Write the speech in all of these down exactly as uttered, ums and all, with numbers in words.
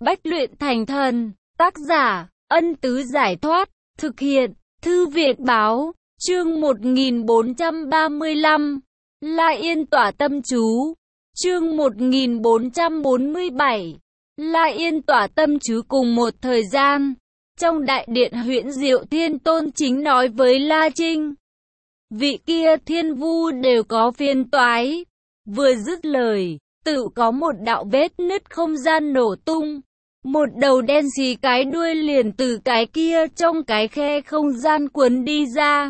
Bách luyện thành thần, tác giả, Ân Tứ Giải Thoát, thực hiện, Thư Việt Báo, chương một nghìn bốn trăm ba mươi lăm, La Yên tỏa tâm chú, chương một nghìn bốn trăm bốn mươi bảy, La Yên tỏa tâm chú. Cùng một thời gian, trong đại điện Huyễn Diệu Thiên Tôn chính nói với La Trinh, vị kia thiên vu đều có phiên toái. Vừa dứt lời, tự có một đạo vết nứt không gian nổ tung. Một đầu đen xì cái đuôi liền từ cái kia trong cái khe không gian cuốn đi ra.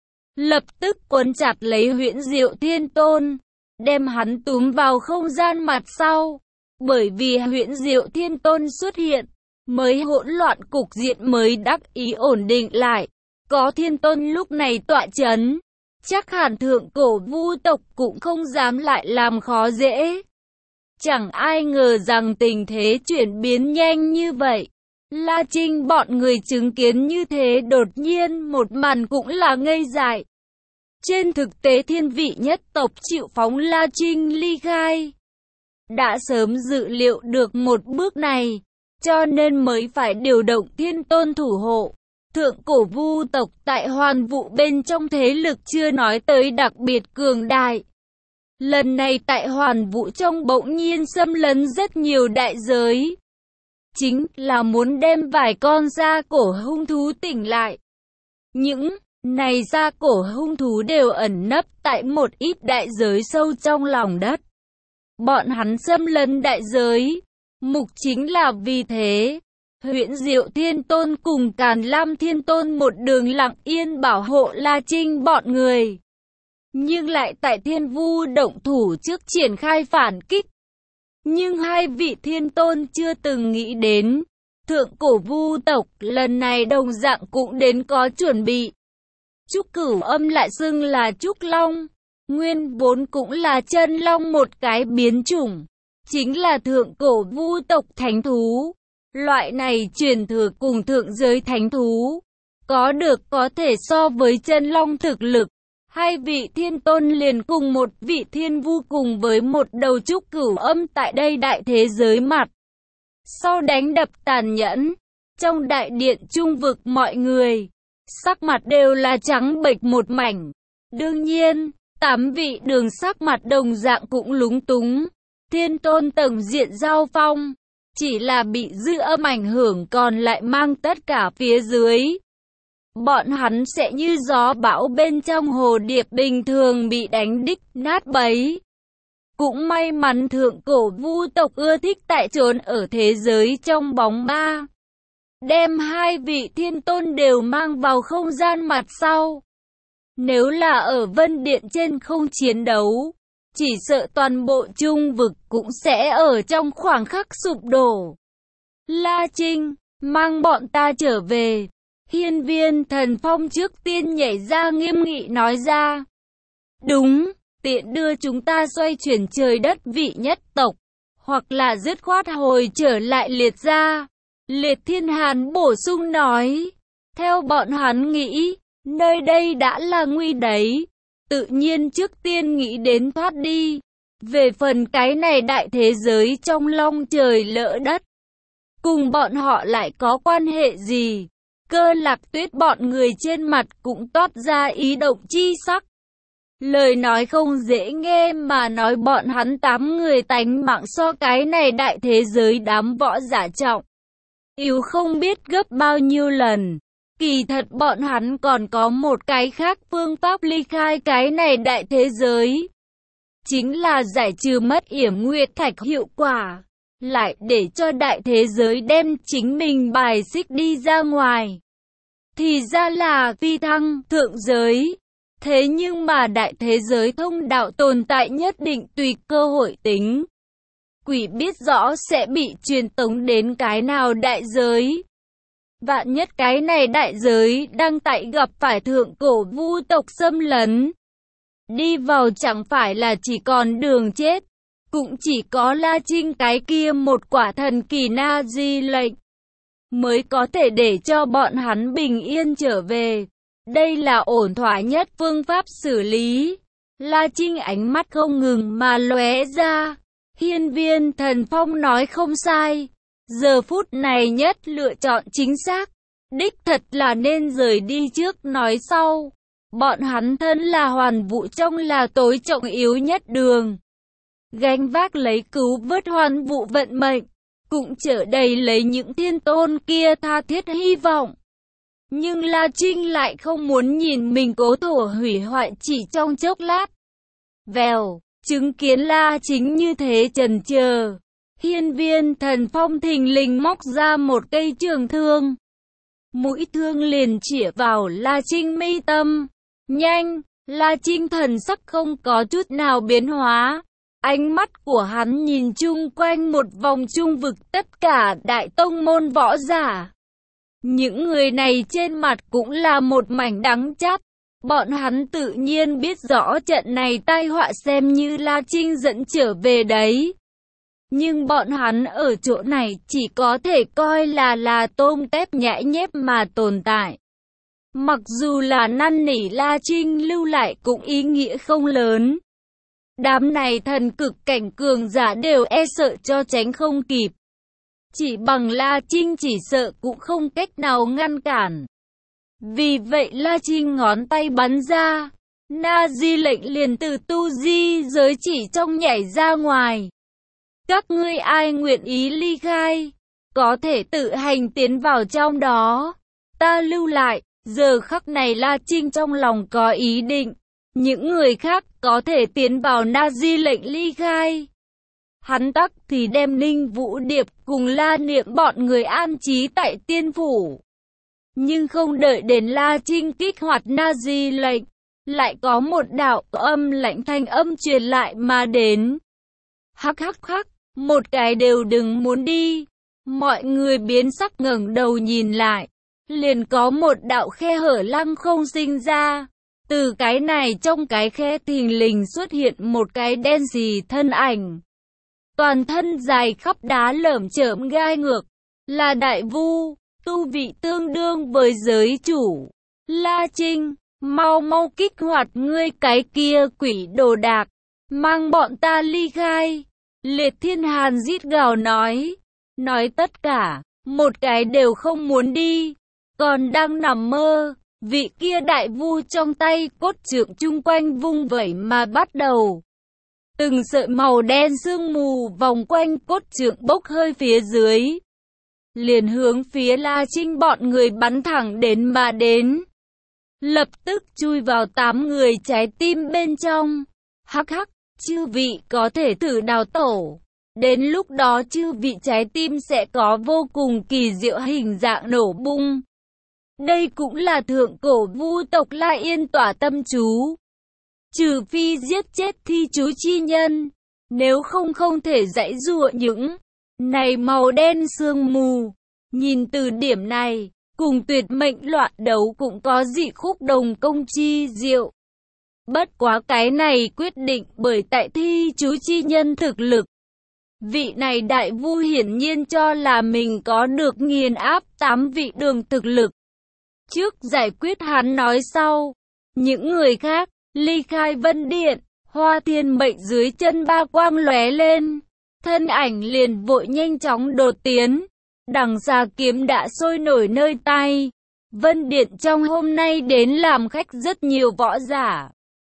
Lập tức cuốn chặt lấy Huyễn Diệu Thiên Tôn, đem hắn túm vào không gian mặt sau. Bởi vì Huyễn Diệu Thiên Tôn xuất hiện, mới hỗn loạn cục diện mới đắc ý ổn định lại. Có Thiên Tôn lúc này tọa chấn, chắc hẳn thượng cổ vu tộc cũng không dám lại làm khó dễ. Chẳng ai ngờ rằng tình thế chuyển biến nhanh như vậy. La Trinh bọn người chứng kiến như thế đột nhiên một màn cũng là ngây dại. Trên thực tế thiên vị nhất tộc chịu phóng La Trinh ly khai, đã sớm dự liệu được một bước này, cho nên mới phải điều động Thiên Tôn thủ hộ. Thượng cổ vu tộc tại Hoàn Vũ bên trong thế lực chưa nói tới đặc biệt cường đại. Lần này tại Hoàn Vũ trong bỗng nhiên xâm lấn rất nhiều đại giới. Chính là muốn đem vài con da cổ hung thú tỉnh lại. Những này da cổ hung thú đều ẩn nấp tại một ít đại giới sâu trong lòng đất. Bọn hắn xâm lấn đại giới, mục chính là vì thế. Huyễn Diệu Thiên Tôn cùng Càn Lam Thiên Tôn một đường lặng yên bảo hộ La Trinh bọn người. Nhưng lại tại Thiên Vu động thủ trước triển khai phản kích. Nhưng hai vị Thiên Tôn chưa từng nghĩ đến, thượng cổ vu tộc lần này đồng dạng cũng đến có chuẩn bị. Trúc Cửu Âm lại xưng là Trúc Long, nguyên vốn cũng là chân long một cái biến chủng, chính là thượng cổ vu tộc thánh thú. Loại này truyền thừa cùng thượng giới thánh thú, có được có thể so với chân long thực lực. Hai vị Thiên Tôn liền cùng một vị thiên vu cùng với một đầu Trúc Cửu Âm tại đây đại thế giới mặt. Sau đánh đập tàn nhẫn, trong đại điện trung vực mọi người, sắc mặt đều là trắng bệch một mảnh. Đương nhiên, tám vị đường sắc mặt đồng dạng cũng lúng túng. Thiên Tôn tổng diện giao phong, chỉ là bị dư âm ảnh hưởng còn lại mang tất cả phía dưới. Bọn hắn sẽ như gió bão bên trong hồ điệp bình thường bị đánh đích nát bấy. Cũng may mắn thượng cổ vu tộc ưa thích tại trốn ở thế giới trong bóng ma, đem hai vị Thiên Tôn đều mang vào không gian mặt sau. Nếu là ở Vân Điện trên không chiến đấu, chỉ sợ toàn bộ trung vực cũng sẽ ở trong khoảng khắc sụp đổ. La Trinh, mang bọn ta trở về. Hiên Viên Thần Phong trước tiên nhảy ra nghiêm nghị nói ra. Đúng, tiện đưa chúng ta xoay chuyển trời đất vị nhất tộc, hoặc là dứt khoát hồi trở lại Liệt gia. Liệt Thiên Hàn bổ sung nói. Theo bọn hắn nghĩ, nơi đây đã là nguy đấy, tự nhiên trước tiên nghĩ đến thoát đi. Về phần cái này đại thế giới trong long trời lỡ đất, cùng bọn họ lại có quan hệ gì? Cơ Lạc Tuyết bọn người trên mặt cũng toát ra ý động chi sắc. Lời nói không dễ nghe mà nói bọn hắn tám người tánh mạng so cái này đại thế giới đám võ giả trọng yếu không biết gấp bao nhiêu lần. Kỳ thật bọn hắn còn có một cái khác phương pháp ly khai cái này đại thế giới. Chính là giải trừ mất yểm nguyệt thạch hiệu quả, lại để cho đại thế giới đem chính mình bài xích đi ra ngoài. Thì ra là phi thăng thượng giới. Thế nhưng mà đại thế giới thông đạo tồn tại nhất định tùy cơ hội tính. Quỷ biết rõ sẽ bị truyền tống đến cái nào đại giới. Vạn nhất cái này đại giới đang tại gặp phải thượng cổ vu tộc xâm lấn. Đi vào chẳng phải là chỉ còn đường chết. Cũng chỉ có La Trinh cái kia một quả thần kỳ na di lệnh mới có thể để cho bọn hắn bình yên trở về. Đây là ổn thỏa nhất phương pháp xử lý. La Trinh ánh mắt không ngừng mà lóe ra. Hiên Viên Thần Phong nói không sai. Giờ phút này nhất lựa chọn chính xác, đích thật là nên rời đi trước nói sau. Bọn hắn thân là hoàn vũ trong là tối trọng yếu nhất đường. Gánh vác lấy cứu vớt hoàn vũ vận mệnh, cũng chở đầy lấy những thiên tôn kia tha thiết hy vọng. Nhưng La Trinh lại không muốn nhìn mình cố thổ hủy hoại chỉ trong chốc lát. Vèo, chứng kiến La Chính như thế chần chờ, Hiên Viên Thần Phong thình lình móc ra một cây trường thương. Mũi thương liền chĩa vào La Trinh mi tâm. Nhanh, La Trinh thần sắc không có chút nào biến hóa. Ánh mắt của hắn nhìn chung quanh một vòng trung vực tất cả đại tông môn võ giả. Những người này trên mặt cũng là một mảnh đắng chát. Bọn hắn tự nhiên biết rõ trận này tai họa xem như La Trinh dẫn trở về đấy. Nhưng bọn hắn ở chỗ này chỉ có thể coi là là tôm tép nhãi nhép mà tồn tại. Mặc dù là năn nỉ La Trinh lưu lại cũng ý nghĩa không lớn. Đám này thần cực cảnh cường giả đều e sợ cho tránh không kịp. Chỉ bằng La Trinh chỉ sợ cũng không cách nào ngăn cản. Vì vậy La Trinh ngón tay bắn ra, Na Di lệnh liền từ tu di giới chỉ trong nhảy ra ngoài. Các ngươi ai nguyện ý ly khai, có thể tự hành tiến vào trong đó. Ta lưu lại. Giờ khắc này La Trinh trong lòng có ý định, những người khác có thể tiến vào Na Di lệnh ly khai. Hắn tắc thì đem Ninh Vũ Điệp cùng La Niệm bọn người an trí tại tiên phủ. Nhưng không đợi đến La Trinh kích hoạt Na Di lệnh, lại có một đạo âm lãnh thanh âm truyền lại mà đến. Hắc hắc hắc, một cái đều đừng muốn đi. Mọi người biến sắc ngẩng đầu nhìn lại. Liền có một đạo khe hở lăng không sinh ra. Từ cái này trong cái khe thình lình xuất hiện một cái đen xì thân ảnh. Toàn thân dài khắp đá lởm chởm gai ngược. Là Đại Vu, tu vị tương đương với giới chủ. La Trinh, mau mau kích hoạt ngươi cái kia quỷ đồ đạc. Mang bọn ta ly khai. Liệt Thiên Hàn rít gào nói. Nói tất cả, một cái đều không muốn đi. Còn đang nằm mơ, vị kia Đại Vu trong tay cốt trượng chung quanh vung vẩy mà bắt đầu. Từng sợi màu đen sương mù vòng quanh cốt trượng bốc hơi phía dưới. Liền hướng phía La Trinh bọn người bắn thẳng đến mà đến. Lập tức chui vào tám người trái tim bên trong. Hắc hắc, chư vị có thể thử đào tổ. Đến lúc đó chư vị trái tim sẽ có vô cùng kỳ diệu hình dạng nổ bung. Đây cũng là thượng cổ vu tộc La Yên tỏa tâm chú. Trừ phi giết chết thi chú chi nhân, nếu không không thể dãy dụa những này màu đen sương mù. Nhìn từ điểm này, cùng tuyệt mệnh loạn đấu cũng có dị khúc đồng công chi diệu. Bất quá cái này quyết định bởi tại thi chú chi nhân thực lực. Vị này Đại Vu hiển nhiên cho là mình có được nghiền áp tám vị đường thực lực. Trước giải quyết hắn nói sau. Những người khác, ly khai Vân Điện, Hoa Thiên Mệnh dưới chân ba quang lóe lên. Thân ảnh liền vội nhanh chóng đột tiến. Đằng xa kiếm đã sôi nổi nơi tay. Vân Điện trong hôm nay đến làm khách rất nhiều võ giả.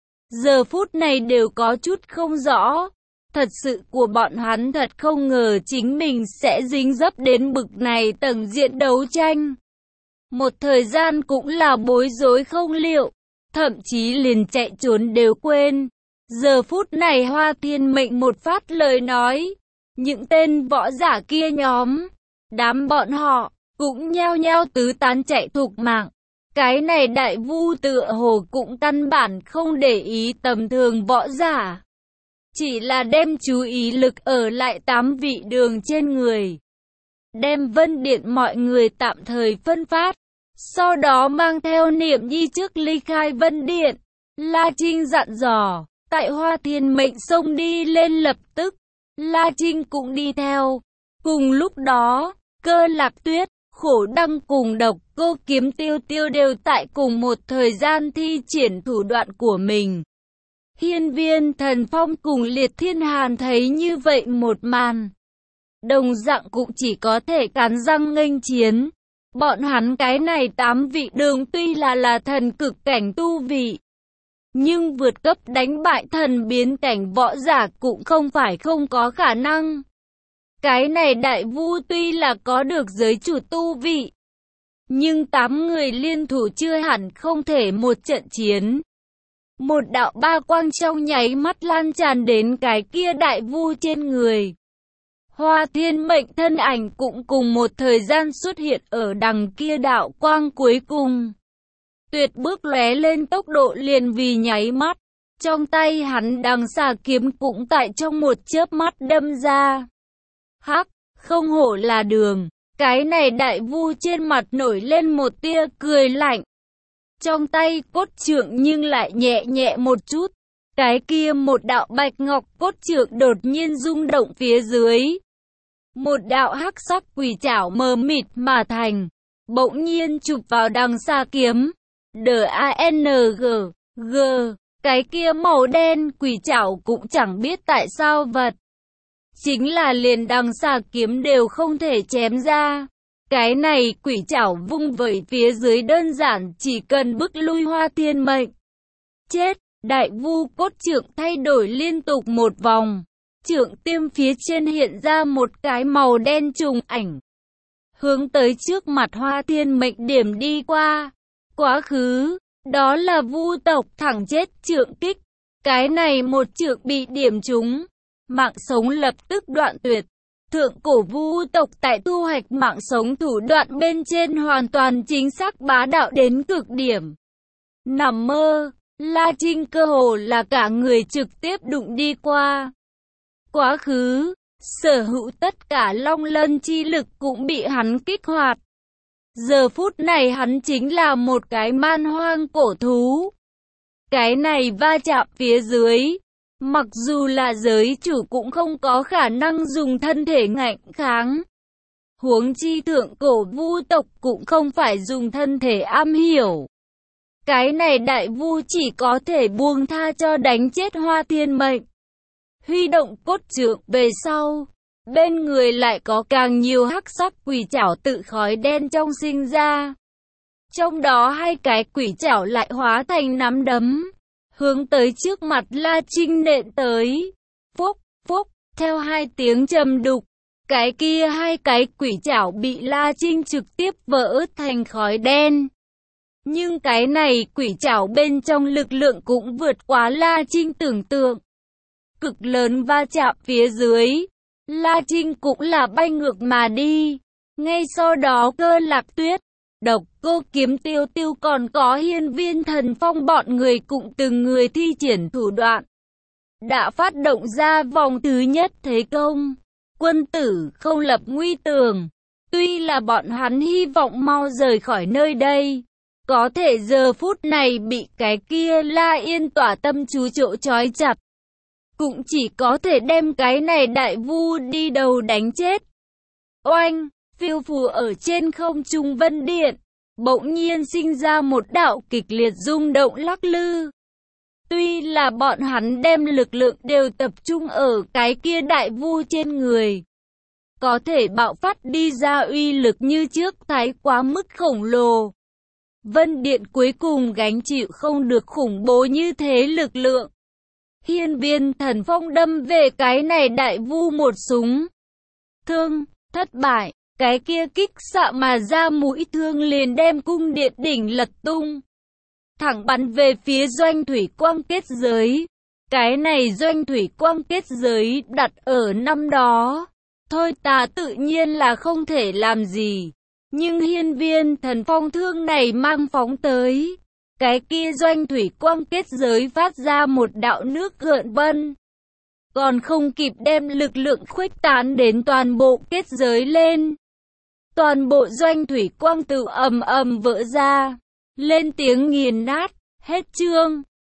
Giờ phút này đều có chút không rõ. Thật sự của bọn hắn thật không ngờ chính mình sẽ dính dấp đến bực này tầng diện đấu tranh. Một thời gian cũng là bối rối không liệu, thậm chí liền chạy trốn đều quên. Giờ phút này Hoa Thiên Mệnh một phát lời nói, những tên võ giả kia nhóm, đám bọn họ, cũng nhao nhao tứ tán chạy thục mạng. Cái này Đại Vu tựa hồ cũng căn bản không để ý tầm thường võ giả. Chỉ là đem chú ý lực ở lại tám vị đường trên người. Đem Vân Điện mọi người tạm thời phân phát. Sau đó mang theo Niệm Nhi trước ly khai Vân Điện. La Trinh dặn dò, tại Hoa Thiên Mệnh xông đi lên lập tức. La Trinh cũng đi theo. Cùng lúc đó, Cơ Lạc Tuyết, Khổ Đăng cùng Độc Cô Kiếm Tiêu Tiêu đều tại cùng một thời gian thi triển thủ đoạn của mình. Hiên Viên Thần Phong cùng Liệt Thiên Hàn thấy như vậy một màn. đồng dạng cũng chỉ có thể cắn răng nghênh chiến. Bọn hắn cái này tám vị đường tuy là là thần cực cảnh tu vị, nhưng vượt cấp đánh bại thần biến cảnh võ giả cũng không phải không có khả năng. Cái này đại vu tuy là có được giới chủ tu vị, nhưng tám người liên thủ chưa hẳn không thể một trận chiến. Một đạo ba quang trong nháy mắt lan tràn đến cái kia đại vu trên người. Hoa Thiên Mệnh thân ảnh cũng cùng một thời gian xuất hiện ở đằng kia đạo quang cuối cùng. Tuyệt bước lóe lên tốc độ liền vì nháy mắt. Trong tay hắn đằng xà kiếm cũng tại trong một chớp mắt đâm ra. Hắc, không hổ là đường. Cái này đại vu trên mặt nổi lên một tia cười lạnh. Trong tay cốt trượng nhưng lại nhẹ nhẹ một chút. Cái kia một đạo bạch ngọc cốt trượng đột nhiên rung động phía dưới. Một đạo hắc sắc quỷ trảo mờ mịt mà thành. Bỗng nhiên chụp vào đằng xà kiếm. D-A-N-G, G, cái kia màu đen quỷ trảo cũng chẳng biết tại sao vật. Chính là liền đằng xà kiếm đều không thể chém ra. Cái này quỷ trảo vung vẩy phía dưới đơn giản chỉ cần bức lui Hoa Thiên Mệnh. Chết, đại vu cốt trượng thay đổi liên tục một vòng. Trượng tiêm phía trên hiện ra một cái màu đen trùng ảnh. Hướng tới trước mặt Hoa Thiên Mệnh điểm đi qua. Quá khứ, đó là vu tộc thẳng chết trượng kích. Cái này một trượng bị điểm trúng. Mạng sống lập tức đoạn tuyệt. Thượng cổ vu tộc tại thu hoạch mạng sống thủ đoạn bên trên hoàn toàn chính xác bá đạo đến cực điểm. Nằm mơ, La Trinh cơ hồ là cả người trực tiếp đụng đi qua. Quá khứ, sở hữu tất cả long lân chi lực cũng bị hắn kích hoạt. Giờ phút này hắn chính là một cái man hoang cổ thú. Cái này va chạm phía dưới. Mặc dù là giới chủ cũng không có khả năng dùng thân thể ngạnh kháng. Huống chi thượng cổ vu tộc cũng không phải dùng thân thể am hiểu. Cái này đại vu chỉ có thể buông tha cho đánh chết Hoa Thiên Mệnh. Huy động cốt trượng về sau. Bên người lại có càng nhiều hắc sắc quỷ trảo tự khói đen trong sinh ra. Trong đó hai cái quỷ trảo lại hóa thành nắm đấm. Hướng tới trước mặt La Trinh nện tới. Phốc, phốc, theo hai tiếng trầm đục. Cái kia hai cái quỷ trảo bị La Trinh trực tiếp vỡ thành khói đen. Nhưng cái này quỷ trảo bên trong lực lượng cũng vượt quá La Trinh tưởng tượng. Cực lớn va chạm phía dưới. La Trinh cũng là bay ngược mà đi. Ngay sau đó Cơ Lạc Tuyết, Độc Cô Kiếm Tiêu Tiêu còn có Hiên Viên Thần Phong bọn người cũng từng người thi triển thủ đoạn. Đã phát động ra vòng thứ nhất thế công. Quân tử không lập nguy tường. Tuy là bọn hắn hy vọng mau rời khỏi nơi đây. Có thể giờ phút này bị cái kia La Yên tỏa tâm chú chỗ trói chặt. Cũng chỉ có thể đem cái này đại vu đi đầu đánh chết. Oanh, phiêu phù ở trên không trung vân điện. Bỗng nhiên sinh ra một đạo kịch liệt rung động lắc lư. Tuy là bọn hắn đem lực lượng đều tập trung ở cái kia đại vu trên người. Có thể bạo phát đi ra uy lực như trước thái quá mức khổng lồ. Vân điện cuối cùng gánh chịu không được khủng bố như thế lực lượng. Hiên Viên Thần Phong đâm về cái này đại vu một súng. Thương, thất bại, cái kia kích xạ mà ra mũi thương liền đem cung điện đỉnh lật tung. Thẳng bắn về phía doanh thủy quang kết giới. Cái này doanh thủy quang kết giới đặt ở năm đó. Thôi ta tự nhiên là không thể làm gì. Nhưng Hiên Viên Thần Phong thương này mang phóng tới. Cái kia doanh thủy quang kết giới phát ra một đạo nước gợn vân. Còn không kịp đem lực lượng khuếch tán đến toàn bộ kết giới lên. Toàn bộ doanh thủy quang tự ầm ầm vỡ ra. Lên tiếng nghiền nát, hết chương.